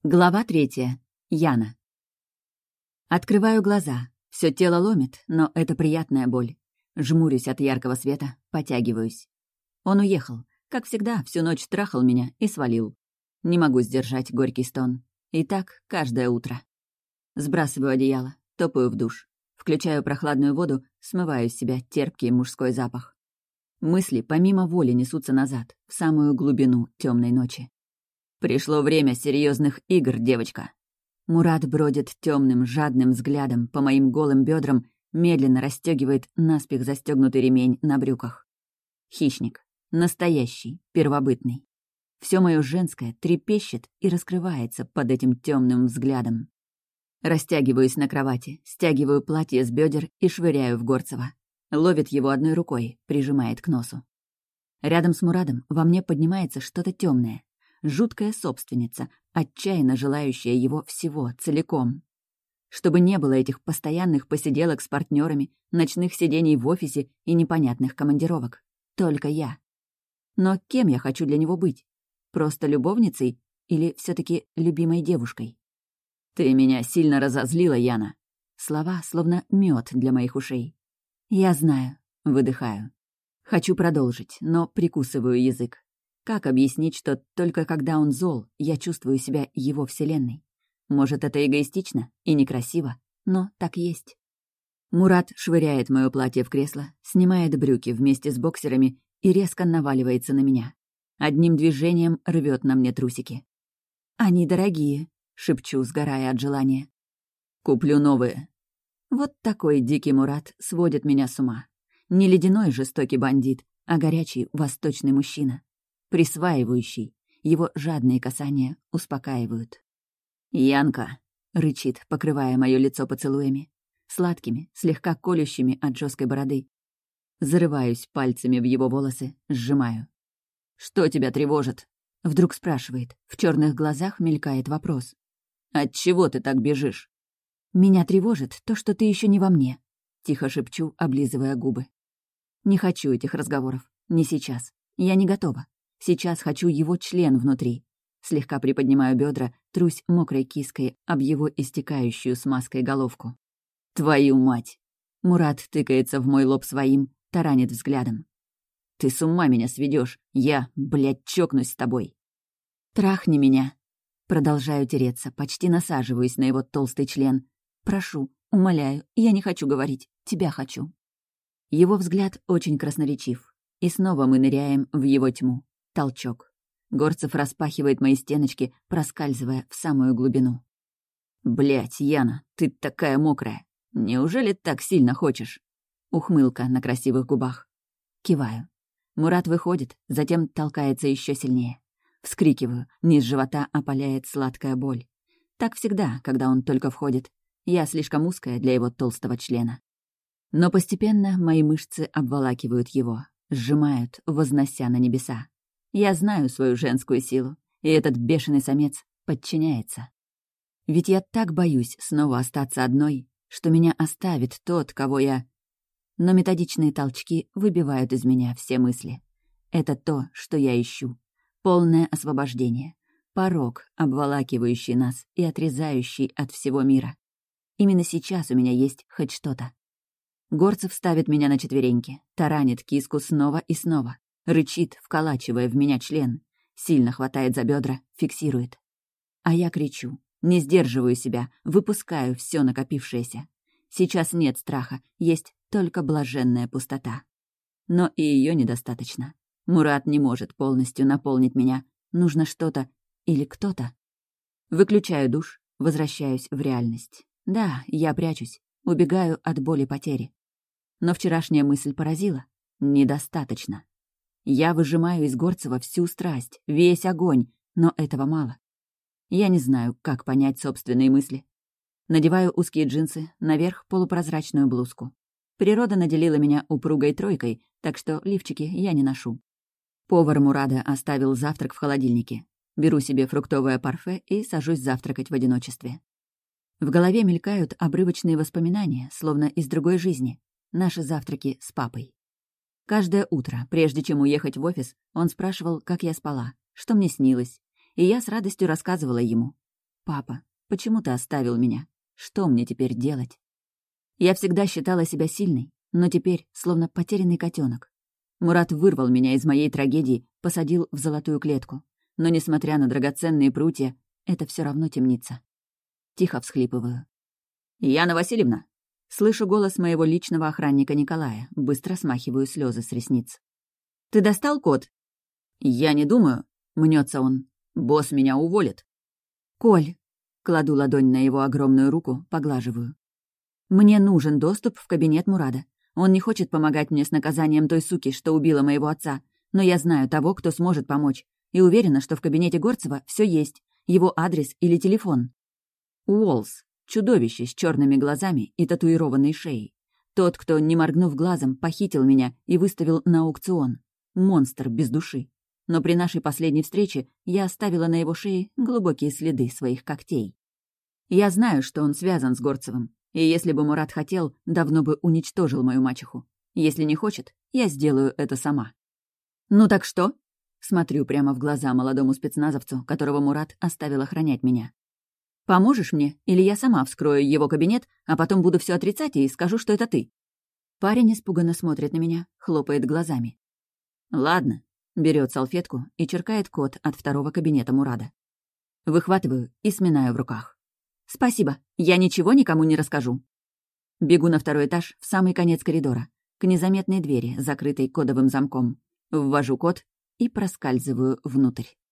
Глава 3. Яна. Открываю глаза. Все тело ломит, но это приятная боль. Жмурюсь от яркого света, потягиваюсь. Он уехал. Как всегда, всю ночь трахал меня и свалил. Не могу сдержать горький стон. И так каждое утро. Сбрасываю одеяло, топаю в душ. Включаю прохладную воду, смываю с себя терпкий мужской запах. Мысли помимо воли несутся назад, в самую глубину темной ночи. Пришло время серьезных игр, девочка. Мурат бродит темным, жадным взглядом по моим голым бедрам, медленно расстегивает наспех застегнутый ремень на брюках. Хищник. Настоящий, первобытный. Все мое женское трепещет и раскрывается под этим темным взглядом. Растягиваюсь на кровати, стягиваю платье с бедер и швыряю в Горцева. Ловит его одной рукой, прижимает к носу. Рядом с Мурадом во мне поднимается что-то темное. Жуткая собственница, отчаянно желающая его всего, целиком. Чтобы не было этих постоянных посиделок с партнерами, ночных сидений в офисе и непонятных командировок. Только я. Но кем я хочу для него быть? Просто любовницей или все таки любимой девушкой? «Ты меня сильно разозлила, Яна». Слова словно мед для моих ушей. «Я знаю», — выдыхаю. Хочу продолжить, но прикусываю язык. Как объяснить, что только когда он зол, я чувствую себя его вселенной? Может, это эгоистично и некрасиво, но так есть. Мурат швыряет моё платье в кресло, снимает брюки вместе с боксерами и резко наваливается на меня. Одним движением рвет на мне трусики. «Они дорогие», — шепчу, сгорая от желания. «Куплю новые». Вот такой дикий Мурат сводит меня с ума. Не ледяной жестокий бандит, а горячий восточный мужчина. Присваивающий. Его жадные касания успокаивают. «Янка!» — рычит, покрывая моё лицо поцелуями. Сладкими, слегка колющими от жесткой бороды. Зарываюсь пальцами в его волосы, сжимаю. «Что тебя тревожит?» — вдруг спрашивает. В черных глазах мелькает вопрос. «Отчего ты так бежишь?» «Меня тревожит то, что ты еще не во мне», — тихо шепчу, облизывая губы. «Не хочу этих разговоров. Не сейчас. Я не готова. Сейчас хочу его член внутри». Слегка приподнимаю бедра, трусь мокрой киской об его истекающую смазкой головку. «Твою мать!» Мурат тыкается в мой лоб своим, таранит взглядом. «Ты с ума меня сведешь. Я, блядь, чокнусь с тобой!» «Трахни меня!» Продолжаю тереться, почти насаживаюсь на его толстый член. «Прошу, умоляю, я не хочу говорить. Тебя хочу». Его взгляд очень красноречив. И снова мы ныряем в его тьму. Толчок. Горцев распахивает мои стеночки, проскальзывая в самую глубину. «Блядь, Яна, ты такая мокрая. Неужели так сильно хочешь?» Ухмылка на красивых губах. Киваю. Мурат выходит, затем толкается еще сильнее. Вскрикиваю, низ живота опаляет сладкая боль. Так всегда, когда он только входит. Я слишком узкая для его толстого члена. Но постепенно мои мышцы обволакивают его, сжимают, вознося на небеса. Я знаю свою женскую силу, и этот бешеный самец подчиняется. Ведь я так боюсь снова остаться одной, что меня оставит тот, кого я... Но методичные толчки выбивают из меня все мысли. Это то, что я ищу. Полное освобождение. Порог, обволакивающий нас и отрезающий от всего мира. Именно сейчас у меня есть хоть что-то. Горцев ставит меня на четвереньки, таранит киску снова и снова. Рычит, вколачивая в меня член. Сильно хватает за бедра, фиксирует. А я кричу, не сдерживаю себя, выпускаю все накопившееся. Сейчас нет страха, есть только блаженная пустота. Но и ее недостаточно. Мурат не может полностью наполнить меня. Нужно что-то или кто-то. Выключаю душ, возвращаюсь в реальность. Да, я прячусь, убегаю от боли потери. Но вчерашняя мысль поразила. Недостаточно. Я выжимаю из Горцева всю страсть, весь огонь, но этого мало. Я не знаю, как понять собственные мысли. Надеваю узкие джинсы, наверх полупрозрачную блузку. Природа наделила меня упругой тройкой, так что лифчики я не ношу. Повар Мурада оставил завтрак в холодильнике. Беру себе фруктовое парфе и сажусь завтракать в одиночестве. В голове мелькают обрывочные воспоминания, словно из другой жизни. Наши завтраки с папой. Каждое утро, прежде чем уехать в офис, он спрашивал, как я спала, что мне снилось, и я с радостью рассказывала ему. «Папа, почему ты оставил меня? Что мне теперь делать?» Я всегда считала себя сильной, но теперь словно потерянный котенок. Мурат вырвал меня из моей трагедии, посадил в золотую клетку. Но, несмотря на драгоценные прутья, это все равно темница. Тихо всхлипываю. «Яна Васильевна!» Слышу голос моего личного охранника Николая, быстро смахиваю слезы с ресниц. «Ты достал код?» «Я не думаю», — мнется он. «Босс меня уволит». «Коль!» — кладу ладонь на его огромную руку, поглаживаю. «Мне нужен доступ в кабинет Мурада. Он не хочет помогать мне с наказанием той суки, что убила моего отца, но я знаю того, кто сможет помочь, и уверена, что в кабинете Горцева все есть, его адрес или телефон». Уолс. Чудовище с черными глазами и татуированной шеей. Тот, кто, не моргнув глазом, похитил меня и выставил на аукцион. Монстр без души. Но при нашей последней встрече я оставила на его шее глубокие следы своих когтей. Я знаю, что он связан с Горцевым, и если бы Мурат хотел, давно бы уничтожил мою мачеху. Если не хочет, я сделаю это сама. «Ну так что?» Смотрю прямо в глаза молодому спецназовцу, которого Мурат оставил охранять меня. «Поможешь мне, или я сама вскрою его кабинет, а потом буду все отрицать и скажу, что это ты?» Парень испуганно смотрит на меня, хлопает глазами. «Ладно», — берет салфетку и черкает код от второго кабинета Мурада. Выхватываю и сминаю в руках. «Спасибо, я ничего никому не расскажу». Бегу на второй этаж, в самый конец коридора, к незаметной двери, закрытой кодовым замком. Ввожу код и проскальзываю внутрь.